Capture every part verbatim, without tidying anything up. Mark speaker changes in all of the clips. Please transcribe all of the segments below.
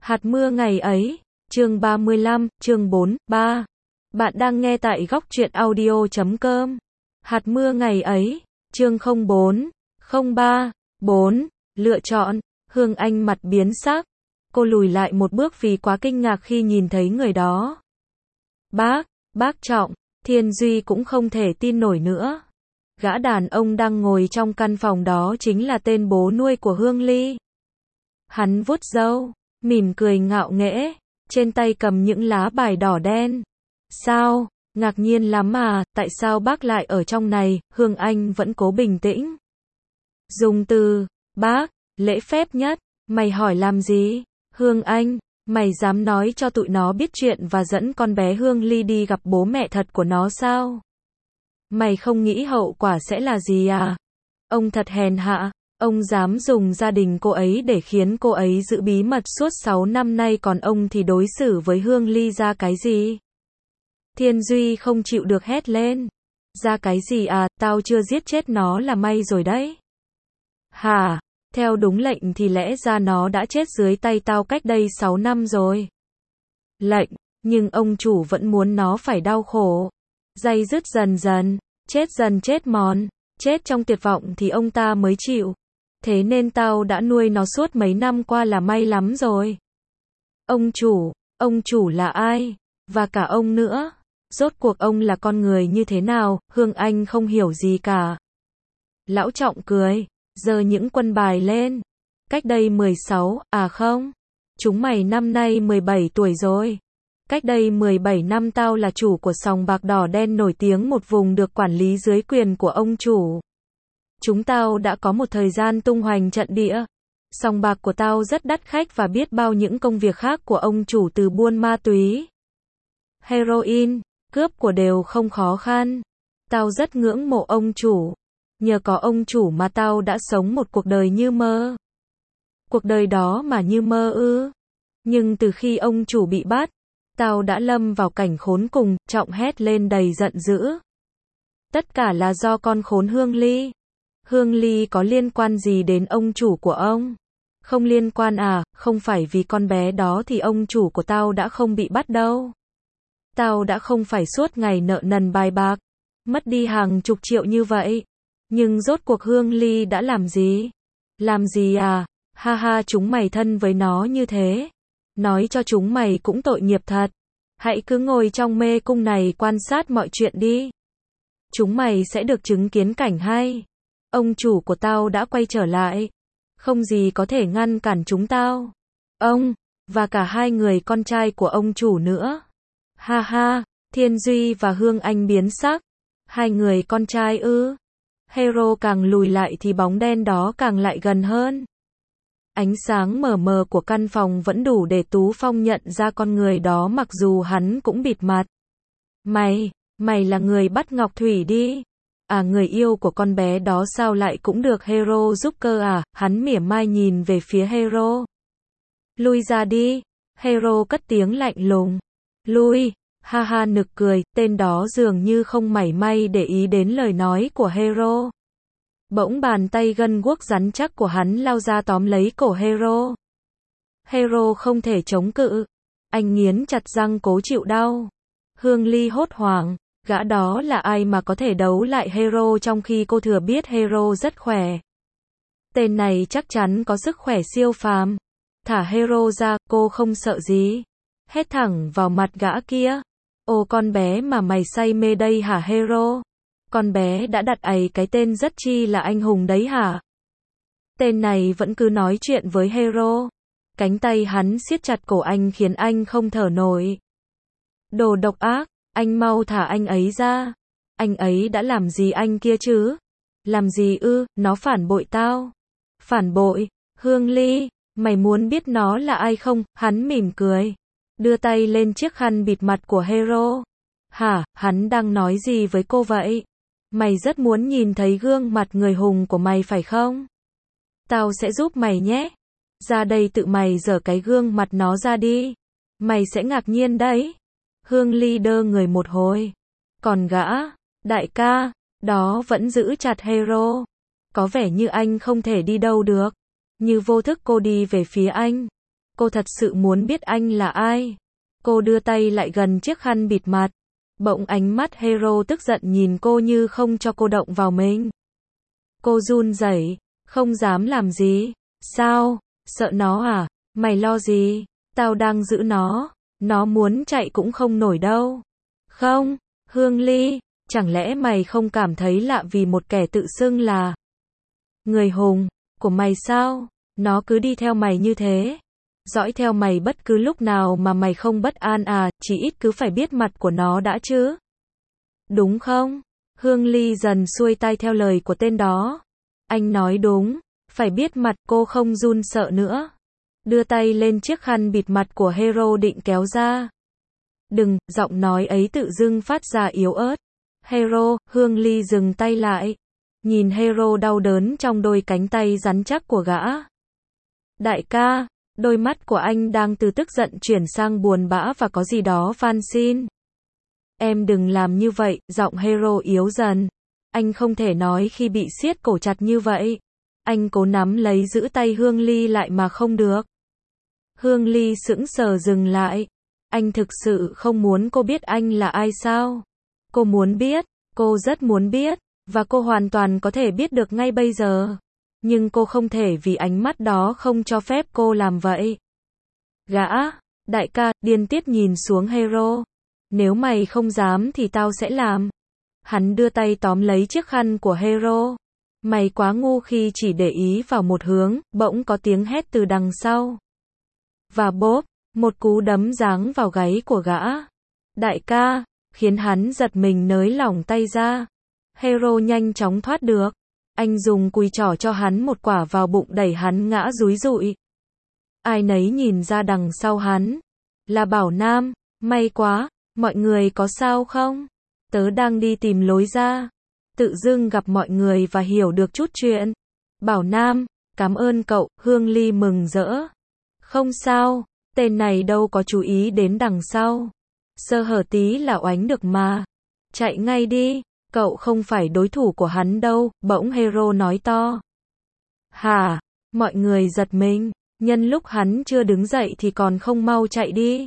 Speaker 1: Hạt mưa ngày ấy, chương ba mươi lăm, chương bốn, ba. Bạn đang nghe tại góc truyện audio chấm com. Hạt mưa ngày ấy, chương không bốn, không ba, bốn. Lựa chọn. Hương Anh mặt biến sắc. Cô lùi lại một bước vì quá kinh ngạc khi nhìn thấy người đó. Bác, bác Trọng, Thiên Duy cũng không thể tin nổi nữa. Gã đàn ông đang ngồi trong căn phòng đó chính là tên bố nuôi của Hương Ly. Hắn vuốt râu, mỉm cười ngạo nghễ, trên tay cầm những lá bài đỏ đen. Sao, ngạc nhiên lắm à, tại sao bác lại ở trong này? Hương Anh vẫn cố bình tĩnh. Dùng từ, bác, lễ phép nhất, mày hỏi làm gì? Hương Anh, mày dám nói cho tụi nó biết chuyện và dẫn con bé Hương Ly đi gặp bố mẹ thật của nó sao? Mày không nghĩ hậu quả sẽ là gì à? Ông thật hèn hạ, ông dám dùng gia đình cô ấy để khiến cô ấy giữ bí mật suốt sáu năm nay, còn ông thì đối xử với Hương Ly ra cái gì? Thiên Duy không chịu được hét lên. Ra cái gì à, tao chưa giết chết nó là may rồi đấy. Hả? Theo đúng lệnh thì lẽ ra nó đã chết dưới tay tao cách đây sáu năm rồi. Lệnh, nhưng ông chủ vẫn muốn nó phải đau khổ. Day dứt dần dần, chết dần chết mòn, chết trong tuyệt vọng thì ông ta mới chịu. Thế nên tao đã nuôi nó suốt mấy năm qua là may lắm rồi. Ông chủ, ông chủ là ai? Và cả ông nữa. Rốt cuộc ông là con người như thế nào? Hương Anh không hiểu gì cả. Lão Trọng cười, giơ những quân bài lên. Cách đây mười sáu, à không. Chúng mày năm nay mười bảy tuổi rồi. Cách đây mười bảy năm tao là chủ của sòng bạc đỏ đen nổi tiếng một vùng được quản lý dưới quyền của ông chủ. Chúng tao đã có một thời gian tung hoành trận địa. Sòng bạc của tao rất đắt khách và biết bao những công việc khác của ông chủ, từ buôn ma túy, heroin, cướp của đều không khó khăn. Tao rất ngưỡng mộ ông chủ. Nhờ có ông chủ mà tao đã sống một cuộc đời như mơ. Cuộc đời đó mà như mơ ư? Nhưng từ khi ông chủ bị bắt, tao đã lâm vào cảnh khốn cùng. Trọng hét lên đầy giận dữ. Tất cả là do con khốn Hương Ly. Hương Ly có liên quan gì đến ông chủ của ông? Không liên quan à, không phải vì con bé đó thì ông chủ của tao đã không bị bắt đâu. Tao đã không phải suốt ngày nợ nần bài bạc, mất đi hàng chục triệu như vậy. Nhưng rốt cuộc Hương Ly đã làm gì? Làm gì à? Ha ha, chúng mày thân với nó như thế. Nói cho chúng mày cũng tội nghiệp thật. Hãy cứ ngồi trong mê cung này quan sát mọi chuyện đi. Chúng mày sẽ được chứng kiến cảnh hay. Ông chủ của tao đã quay trở lại. Không gì có thể ngăn cản chúng tao. Ông, và cả hai người con trai của ông chủ nữa. Ha ha, Thiên Duy và Hương Anh biến sắc. Hai người con trai ư? Hero càng lùi lại thì bóng đen đó càng lại gần hơn. Ánh sáng mờ mờ của căn phòng vẫn đủ để Tú Phong nhận ra con người đó mặc dù hắn cũng bịt mặt. Mày, mày là người bắt Ngọc Thủy đi. À, người yêu của con bé đó sao lại cũng được Hero giúp cơ à? Hắn mỉa mai nhìn về phía Hero. Lui ra đi. Hero cất tiếng lạnh lùng. Lui. Ha ha, nực cười, tên đó dường như không mảy may để ý đến lời nói của Hero. Bỗng bàn tay gân guốc rắn chắc của hắn lao ra tóm lấy cổ Hero. Hero không thể chống cự. Anh nghiến chặt răng cố chịu đau. Hương Ly hốt hoảng, gã đó là ai mà có thể đấu lại Hero trong khi cô thừa biết Hero rất khỏe. Tên này chắc chắn có sức khỏe siêu phàm. Thả Hero ra, cô không sợ gì. Hét thẳng vào mặt gã kia. Ồ, con bé mà mày say mê đây hả Hero? Con bé đã đặt ấy cái tên rất chi là anh hùng đấy hả? Tên này vẫn cứ nói chuyện với Hero. Cánh tay hắn siết chặt cổ anh khiến anh không thở nổi. Đồ độc ác, anh mau thả anh ấy ra. Anh ấy đã làm gì anh kia chứ? Làm gì ư? Nó phản bội tao. Phản bội? Hương Ly, mày muốn biết nó là ai không? Hắn mỉm cười, đưa tay lên chiếc khăn bịt mặt của Hero. Hả, hắn đang nói gì với cô vậy? Mày rất muốn nhìn thấy gương mặt người hùng của mày phải không? Tao sẽ giúp mày nhé. Ra đây tự mày giở cái gương mặt nó ra đi. Mày sẽ ngạc nhiên đấy. Hương Ly đơ người một hồi. Còn gã, đại ca, đó vẫn giữ chặt Hero. Có vẻ như anh không thể đi đâu được. Như vô thức cô đi về phía anh. Cô thật sự muốn biết anh là ai. Cô đưa tay lại gần chiếc khăn bịt mặt. Bỗng ánh mắt Hero tức giận nhìn cô như không cho cô động vào mình. Cô run rẩy, không dám làm gì. Sao? Sợ nó à? Mày lo gì? Tao đang giữ nó. Nó muốn chạy cũng không nổi đâu. Không, Hương Ly, chẳng lẽ mày không cảm thấy lạ vì một kẻ tự xưng là người hùng của mày sao? Nó cứ đi theo mày như thế, dõi theo mày bất cứ lúc nào mà mày không bất an à, chỉ ít cứ phải biết mặt của nó đã chứ. Đúng không? Hương Ly dần xuôi tai theo lời của tên đó. Anh nói đúng, phải biết mặt. Cô không run sợ nữa. Đưa tay lên chiếc khăn bịt mặt của Hero định kéo ra. Đừng, giọng nói ấy tự dưng phát ra yếu ớt. Hero, Hương Ly dừng tay lại. Nhìn Hero đau đớn trong đôi cánh tay rắn chắc của gã. Đại ca, đôi mắt của anh đang từ tức giận chuyển sang buồn bã và có gì đó van xin. Em đừng làm như vậy, giọng Hero yếu dần. Anh không thể nói khi bị siết cổ chặt như vậy. Anh cố nắm lấy giữ tay Hương Ly lại mà không được. Hương Ly sững sờ dừng lại. Anh thực sự không muốn cô biết anh là ai sao? Cô muốn biết, cô rất muốn biết, và cô hoàn toàn có thể biết được ngay bây giờ. Nhưng cô không thể vì ánh mắt đó không cho phép cô làm vậy. Gã, đại ca, điên tiết nhìn xuống Hero. Nếu mày không dám thì tao sẽ làm. Hắn đưa tay tóm lấy chiếc khăn của Hero. Mày quá ngu khi chỉ để ý vào một hướng, bỗng có tiếng hét từ đằng sau. Và bốp, một cú đấm giáng vào gáy của gã. Đại ca, khiến hắn giật mình nới lỏng tay ra. Hero nhanh chóng thoát được. Anh dùng cùi trỏ cho hắn một quả vào bụng đẩy hắn ngã dúi dụi. Ai nấy nhìn ra đằng sau hắn. Là Bảo Nam, may quá, mọi người có sao không? Tớ đang đi tìm lối ra. Tự dưng gặp mọi người và hiểu được chút chuyện. Bảo Nam, cảm ơn cậu, Hương Ly mừng rỡ. Không sao, tên này đâu có chú ý đến đằng sau. Sơ hở tí là oánh được mà. Chạy ngay đi, cậu không phải đối thủ của hắn đâu, bỗng Hero nói to. Hả? Mọi người giật mình, nhân lúc hắn chưa đứng dậy thì còn không mau chạy đi.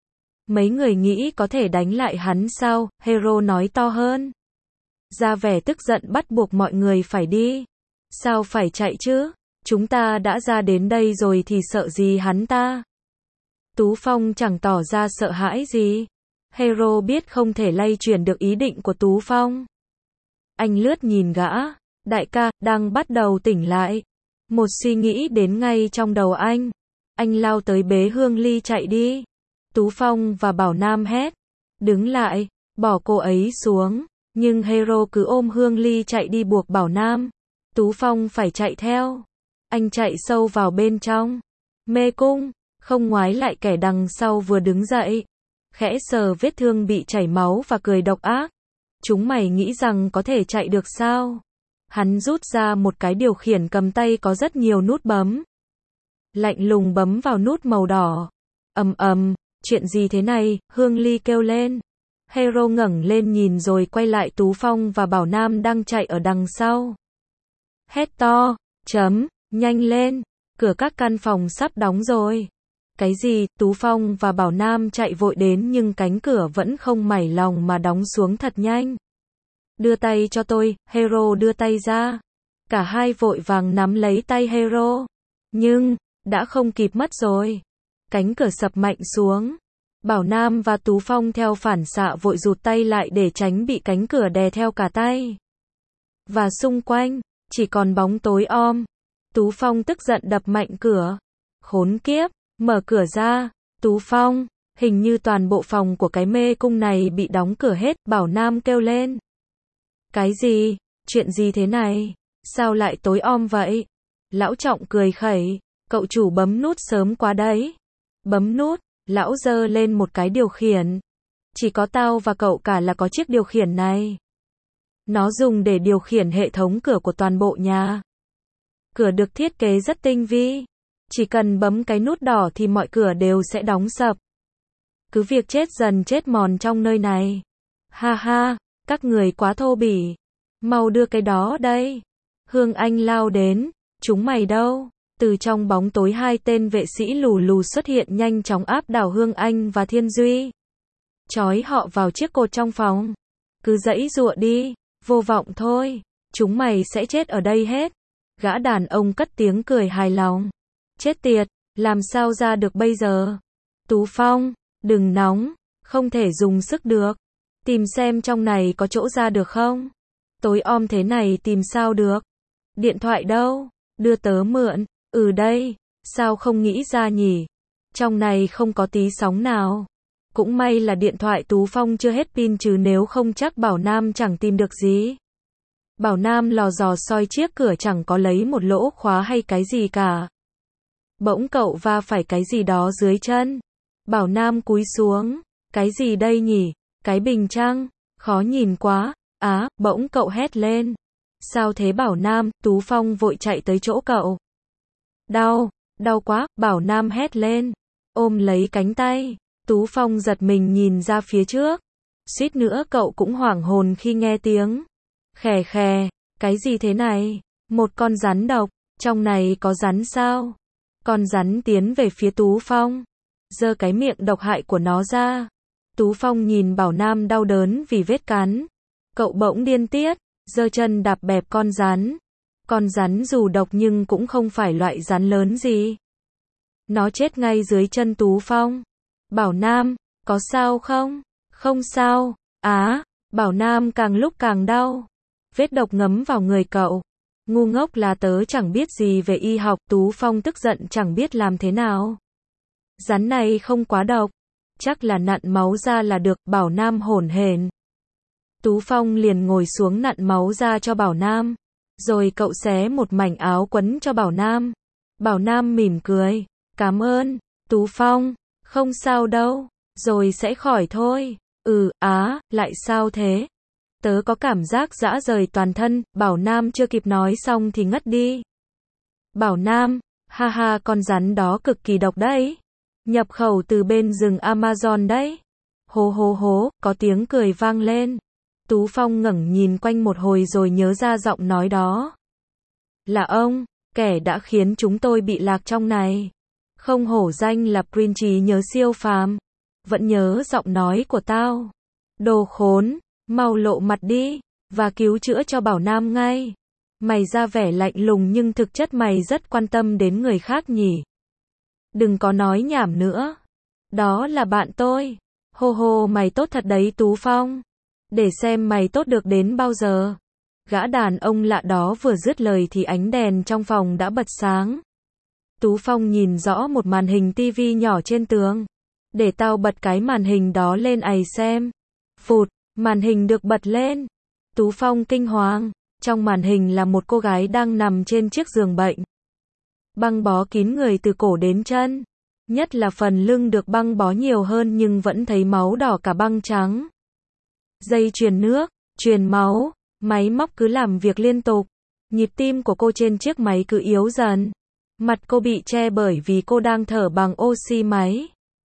Speaker 1: Mấy người nghĩ có thể đánh lại hắn sao? Hero nói to hơn. Ra vẻ tức giận bắt buộc mọi người phải đi. Sao phải chạy chứ? Chúng ta đã ra đến đây rồi thì sợ gì hắn ta? Tú Phong chẳng tỏ ra sợ hãi gì. Hero biết không thể lay chuyển được ý định của Tú Phong. Anh lướt nhìn gã. Đại ca, đang bắt đầu tỉnh lại. Một suy nghĩ đến ngay trong đầu anh. Anh lao tới bế Hương Ly chạy đi. Tú Phong và Bảo Nam hét. Đứng lại, bỏ cô ấy xuống. Nhưng Hero cứ ôm Hương Ly chạy đi buộc Bảo Nam. Tú Phong phải chạy theo. Anh chạy sâu vào bên trong. Mê cung, không ngoái lại kẻ đằng sau vừa đứng dậy. Khẽ sờ vết thương bị chảy máu và cười độc ác. Chúng mày nghĩ rằng có thể chạy được sao? Hắn rút ra một cái điều khiển cầm tay có rất nhiều nút bấm. Lạnh lùng bấm vào nút màu đỏ. Ầm ầm, chuyện gì thế này? Hương Ly kêu lên. Hero ngẩng lên nhìn rồi quay lại Tú Phong và Bảo Nam đang chạy ở đằng sau. Hét to, chấm, nhanh lên, cửa các căn phòng sắp đóng rồi. Cái gì? Tú Phong và Bảo Nam chạy vội đến nhưng cánh cửa vẫn không mảy lòng mà đóng xuống thật nhanh. Đưa tay cho tôi, Hero đưa tay ra. Cả hai vội vàng nắm lấy tay Hero. Nhưng, đã không kịp mất rồi. Cánh cửa sập mạnh xuống. Bảo Nam và Tú Phong theo phản xạ vội rụt tay lại để tránh bị cánh cửa đè theo cả tay. Và xung quanh, chỉ còn bóng tối om. Tú Phong tức giận đập mạnh cửa. Khốn kiếp, mở cửa ra. Tú Phong, hình như toàn bộ phòng của cái mê cung này bị đóng cửa hết, Bảo Nam kêu lên. Cái gì? Chuyện gì thế này? Sao lại tối om vậy? Lão Trọng cười khẩy. Cậu chủ bấm nút sớm quá đấy. Bấm nút, lão giơ lên một cái điều khiển. Chỉ có tao và cậu cả là có chiếc điều khiển này. Nó dùng để điều khiển hệ thống cửa của toàn bộ nhà. Cửa được thiết kế rất tinh vi. Chỉ cần bấm cái nút đỏ thì mọi cửa đều sẽ đóng sập. Cứ việc chết dần chết mòn trong nơi này. Ha ha, các người quá thô bỉ. Mau đưa cái đó đây. Hương Anh lao đến. Chúng mày đâu? Từ trong bóng tối hai tên vệ sĩ lù lù xuất hiện nhanh chóng áp đảo Hương Anh và Thiên Duy. Trói họ vào chiếc cột trong phòng. Cứ giãy giụa đi, vô vọng thôi, chúng mày sẽ chết ở đây hết. Gã đàn ông cất tiếng cười hài lòng. Chết tiệt, làm sao ra được bây giờ? Tú Phong, đừng nóng, không thể dùng sức được. Tìm xem trong này có chỗ ra được không? Tối om thế này tìm sao được? Điện thoại đâu? Đưa tớ mượn. Ừ đây, sao không nghĩ ra nhỉ? Trong này không có tí sóng nào. Cũng may là điện thoại Tú Phong chưa hết pin chứ nếu không chắc Bảo Nam chẳng tìm được gì. Bảo Nam lò dò soi chiếc cửa chẳng có lấy một lỗ khóa hay cái gì cả. Bỗng cậu va phải cái gì đó dưới chân. Bảo Nam cúi xuống. Cái gì đây nhỉ? Cái bình trăng. Khó nhìn quá. Á, bỗng cậu hét lên. Sao thế Bảo Nam? Tú Phong vội chạy tới chỗ cậu. Đau, đau quá, Bảo Nam hét lên. Ôm lấy cánh tay. Tú Phong giật mình nhìn ra phía trước. Suýt nữa cậu cũng hoảng hồn khi nghe tiếng. Khè khè, cái gì thế này? Một con rắn độc, trong này có rắn sao? Con rắn tiến về phía Tú Phong. Giơ cái miệng độc hại của nó ra. Tú Phong nhìn Bảo Nam đau đớn vì vết cắn. Cậu bỗng điên tiết, giơ chân đạp bẹp con rắn. Con rắn dù độc nhưng cũng không phải loại rắn lớn gì. Nó chết ngay dưới chân Tú Phong. Bảo Nam, có sao không? Không sao. Á, Bảo Nam càng lúc càng đau. Vết độc ngấm vào người cậu. Ngu ngốc là tớ chẳng biết gì về y học. Tú Phong tức giận chẳng biết làm thế nào. Rắn này không quá độc. Chắc là nặn máu ra là được. Bảo Nam hổn hển. Tú Phong liền ngồi xuống nặn máu ra cho Bảo Nam. Rồi cậu xé một mảnh áo quấn cho Bảo Nam. Bảo Nam mỉm cười. Cảm ơn, Tú Phong. Không sao đâu. Rồi sẽ khỏi thôi. Ừ, á, lại sao thế? Tớ có cảm giác rã rời toàn thân. Bảo Nam chưa kịp nói xong thì ngất đi. Bảo Nam, ha ha, con rắn đó cực kỳ độc đấy. Nhập khẩu từ bên rừng Amazon đấy. Hố hố hố, có tiếng cười vang lên. Tú Phong ngẩng nhìn quanh một hồi rồi nhớ ra giọng nói đó. Là ông, kẻ đã khiến chúng tôi bị lạc trong này. Không hổ danh là Prince trí nhớ siêu phàm. Vẫn nhớ giọng nói của tao. Đồ khốn, mau lộ mặt đi, và cứu chữa cho Bảo Nam ngay. Mày ra vẻ lạnh lùng nhưng thực chất mày rất quan tâm đến người khác nhỉ. Đừng có nói nhảm nữa. Đó là bạn tôi. Hô hô, mày tốt thật đấy Tú Phong. Để xem mày tốt được đến bao giờ. Gã đàn ông lạ đó vừa dứt lời thì ánh đèn trong phòng đã bật sáng. Tú Phong nhìn rõ một màn hình tivi nhỏ trên tường. Để tao bật cái màn hình đó lên ày xem. Phụt, màn hình được bật lên. Tú Phong kinh hoàng. Trong màn hình là một cô gái đang nằm trên chiếc giường bệnh. Băng bó kín người từ cổ đến chân. Nhất là phần lưng được băng bó nhiều hơn nhưng vẫn thấy máu đỏ cả băng trắng. Dây truyền nước, truyền máu, máy móc cứ làm việc liên tục. Nhịp tim của cô trên chiếc máy cứ yếu dần. Mặt cô bị che bởi vì cô đang thở bằng oxy máy.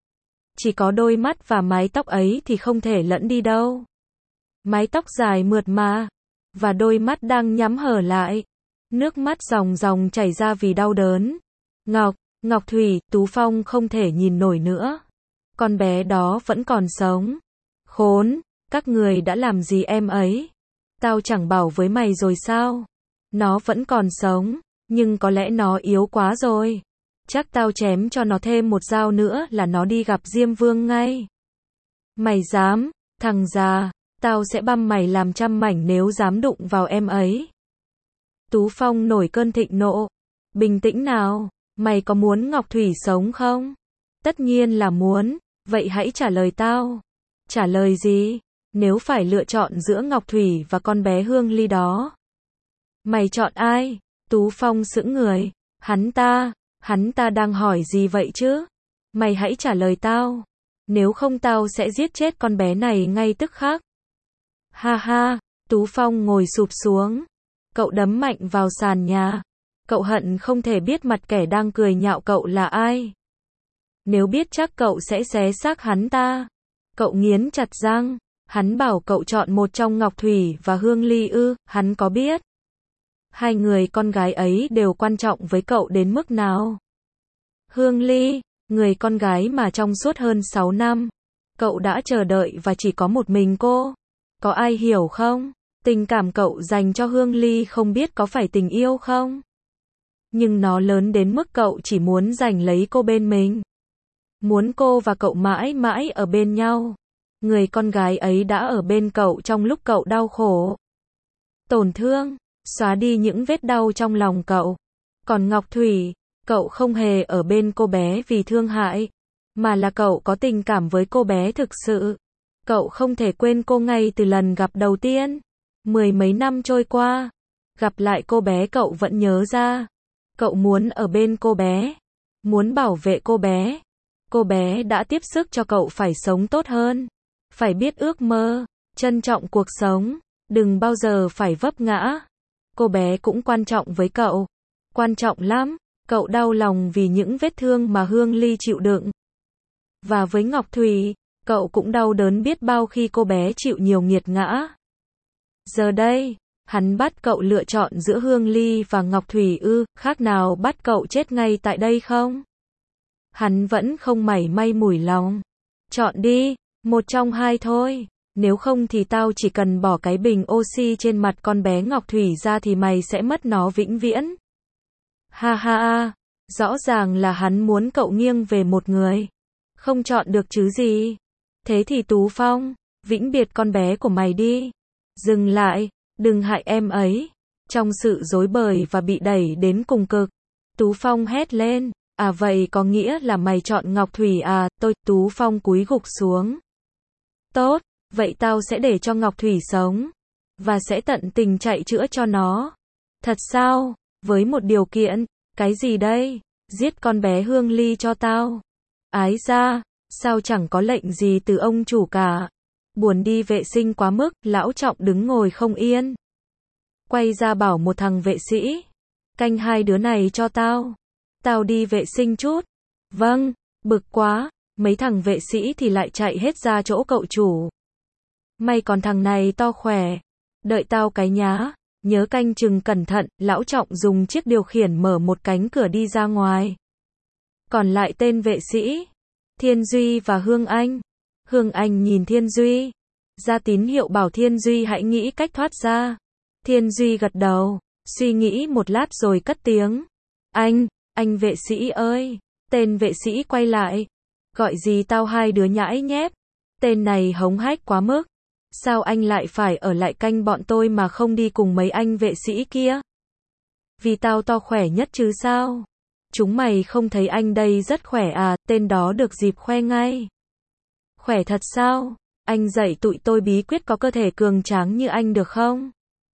Speaker 1: Chỉ có đôi mắt và mái tóc ấy thì không thể lẫn đi đâu. Mái tóc dài mượt mà, và đôi mắt đang nhắm hở lại. Nước mắt ròng ròng chảy ra vì đau đớn. Ngọc, Ngọc Thủy, Tú Phong không thể nhìn nổi nữa. Con bé đó vẫn còn sống. Khốn, các người đã làm gì em ấy? Tao chẳng bảo với mày rồi sao? Nó vẫn còn sống, nhưng có lẽ nó yếu quá rồi. Chắc tao chém cho nó thêm một dao nữa là nó đi gặp Diêm Vương ngay. Mày dám, thằng già, tao sẽ băm mày làm trăm mảnh nếu dám đụng vào em ấy. Tú Phong nổi cơn thịnh nộ. Bình tĩnh nào, mày có muốn Ngọc Thủy sống không? Tất nhiên là muốn, vậy hãy trả lời tao. Trả lời gì? Nếu phải lựa chọn giữa Ngọc Thủy và con bé Hương Ly đó. Mày chọn ai? Tú Phong sững người. Hắn ta, hắn ta đang hỏi gì vậy chứ? Mày hãy trả lời tao. Nếu không tao sẽ giết chết con bé này ngay tức khắc. Ha ha, Tú Phong ngồi sụp xuống. Cậu đấm mạnh vào sàn nhà. Cậu hận không thể biết mặt kẻ đang cười nhạo cậu là ai. Nếu biết chắc cậu sẽ xé xác hắn ta. Cậu nghiến chặt răng. Hắn bảo cậu chọn một trong Ngọc Thủy và Hương Ly ư, hắn có biết. Hai người con gái ấy đều quan trọng với cậu đến mức nào? Hương Ly, người con gái mà trong suốt hơn sáu năm, cậu đã chờ đợi và chỉ có một mình cô. Có ai hiểu không? Tình cảm cậu dành cho Hương Ly không biết có phải tình yêu không? Nhưng nó lớn đến mức cậu chỉ muốn giành lấy cô bên mình. Muốn cô và cậu mãi mãi ở bên nhau. Người con gái ấy đã ở bên cậu trong lúc cậu đau khổ, tổn thương, xóa đi những vết đau trong lòng cậu. Còn Ngọc Thủy, cậu không hề ở bên cô bé vì thương hại, mà là cậu có tình cảm với cô bé thực sự. Cậu không thể quên cô ngay từ lần gặp đầu tiên. Mười mấy năm trôi qua, gặp lại cô bé cậu vẫn nhớ ra. Cậu muốn ở bên cô bé, muốn bảo vệ cô bé. Cô bé đã tiếp sức cho cậu phải sống tốt hơn, phải biết ước mơ, trân trọng cuộc sống, đừng bao giờ phải vấp ngã. Cô bé cũng quan trọng với cậu, quan trọng lắm. Cậu đau lòng vì những vết thương mà Hương Ly chịu đựng. Và với Ngọc Thủy, cậu cũng đau đớn biết bao khi cô bé chịu nhiều nghiệt ngã. Giờ đây, hắn bắt cậu lựa chọn giữa Hương Ly và Ngọc Thủy ư, khác nào bắt cậu chết ngay tại đây không? Hắn vẫn không mảy may mủi lòng. Chọn đi, một trong hai thôi. Nếu không thì tao chỉ cần bỏ cái bình oxy trên mặt con bé Ngọc Thủy ra thì mày sẽ mất nó vĩnh viễn. Ha ha ha, rõ ràng là hắn muốn cậu nghiêng về một người. Không chọn được chứ gì. Thế thì Tú Phong, vĩnh biệt con bé của mày đi. Dừng lại, đừng hại em ấy. Trong sự rối bời và bị đẩy đến cùng cực, Tú Phong hét lên, à vậy có nghĩa là mày chọn Ngọc Thủy à? Tôi, Tú Phong cúi gục xuống. Tốt, vậy tao sẽ để cho Ngọc Thủy sống, và sẽ tận tình chạy chữa cho nó. Thật sao? Với một điều kiện. Cái gì đây? Giết con bé Hương Ly cho tao. Ái ra, sao chẳng có lệnh gì từ ông chủ cả. Buồn đi vệ sinh quá mức, lão Trọng đứng ngồi không yên. Quay ra bảo một thằng vệ sĩ, canh hai đứa này cho tao. Tao đi vệ sinh chút. Vâng, bực quá, mấy thằng vệ sĩ thì lại chạy hết ra chỗ cậu chủ. May còn thằng này to khỏe. Đợi tao cái nhá. Nhớ canh chừng cẩn thận, lão Trọng dùng chiếc điều khiển mở một cánh cửa đi ra ngoài. Còn lại tên vệ sĩ, Thiên Duy và Hương Anh. Hương Anh nhìn Thiên Duy, ra tín hiệu bảo Thiên Duy hãy nghĩ cách thoát ra. Thiên Duy gật đầu, suy nghĩ một lát rồi cất tiếng. Anh, anh vệ sĩ ơi. Tên vệ sĩ quay lại. Gọi gì tao hai đứa nhãi nhép. Tên này hống hách quá mức. Sao anh lại phải ở lại canh bọn tôi mà không đi cùng mấy anh vệ sĩ kia? Vì tao to khỏe nhất chứ sao? Chúng mày không thấy anh đây rất khỏe à? Tên đó được dịp khoe ngay. Khỏe thật sao? Anh dạy tụi tôi bí quyết có cơ thể cường tráng như anh được không?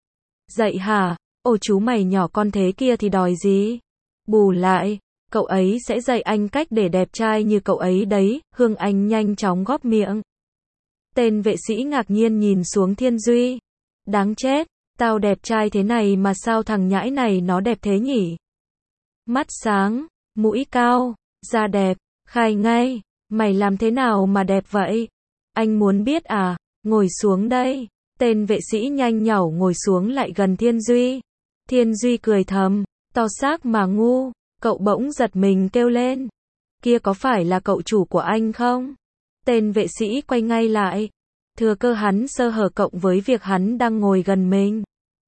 Speaker 1: Dạy hả? Ồ chú mày nhỏ con thế kia thì đòi gì? Bù lại, cậu ấy sẽ dạy anh cách để đẹp trai như cậu ấy đấy. Hương Anh nhanh chóng góp miệng. Tên vệ sĩ ngạc nhiên nhìn xuống Thiên Duy. Đáng chết, tao đẹp trai thế này mà sao thằng nhãi này nó đẹp thế nhỉ? Mắt sáng, mũi cao, da đẹp, khai ngay. Mày làm thế nào mà đẹp vậy? Anh muốn biết à? Ngồi xuống đây. Tên vệ sĩ nhanh nhảu ngồi xuống lại gần Thiên Duy. Thiên Duy cười thầm, to xác mà ngu. Cậu bỗng giật mình kêu lên. Kia có phải là cậu chủ của anh không? Tên vệ sĩ quay ngay lại. Thừa cơ hắn sơ hở cộng với việc hắn đang ngồi gần mình.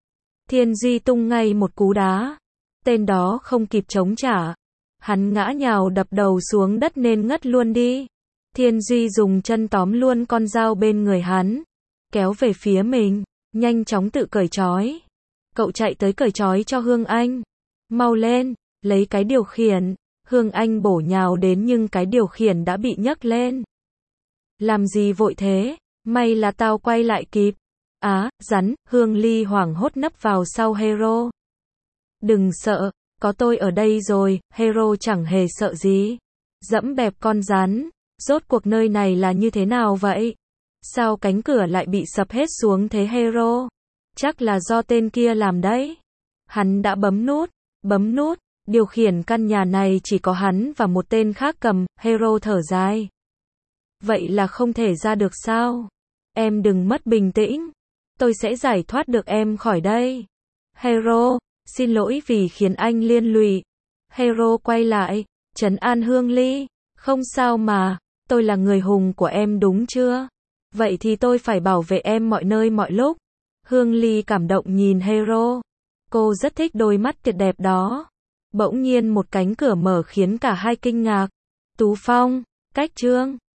Speaker 1: Thiên Duy tung ngay một cú đá. Tên đó không kịp chống trả. Hắn ngã nhào đập đầu xuống đất nên ngất luôn đi. Thiên Duy dùng chân tóm luôn con dao bên người hắn. Kéo về phía mình. Nhanh chóng tự cởi trói. Cậu chạy tới cởi trói cho Hương Anh. Mau lên, lấy cái điều khiển. Hương Anh bổ nhào đến nhưng cái điều khiển đã bị nhấc lên. Làm gì vội thế? May là tao quay lại kịp. Á, rắn, Hương Ly hoảng hốt nấp vào sau Hero. Đừng sợ, có tôi ở đây rồi. Hero chẳng hề sợ gì. Dẫm bẹp con rắn. Rốt cuộc nơi này là như thế nào vậy? Sao cánh cửa lại bị sập hết xuống thế Hero? Chắc là do tên kia làm đấy. Hắn đã bấm nút, bấm nút. Điều khiển căn nhà này chỉ có hắn và một tên khác cầm. Hero thở dài. Vậy là không thể ra được sao? Em đừng mất bình tĩnh. Tôi sẽ giải thoát được em khỏi đây. Hero, Xin lỗi vì khiến anh liên lụy. Hero quay lại, trấn an Hương Ly. Không sao mà, tôi là người hùng của em đúng chưa? Vậy thì tôi phải bảo vệ em mọi nơi mọi lúc. Hương Ly cảm động nhìn Hero. Cô rất thích đôi mắt tuyệt đẹp đó. Bỗng nhiên một cánh cửa mở khiến cả hai kinh ngạc. Tú Phong, Cách Trương.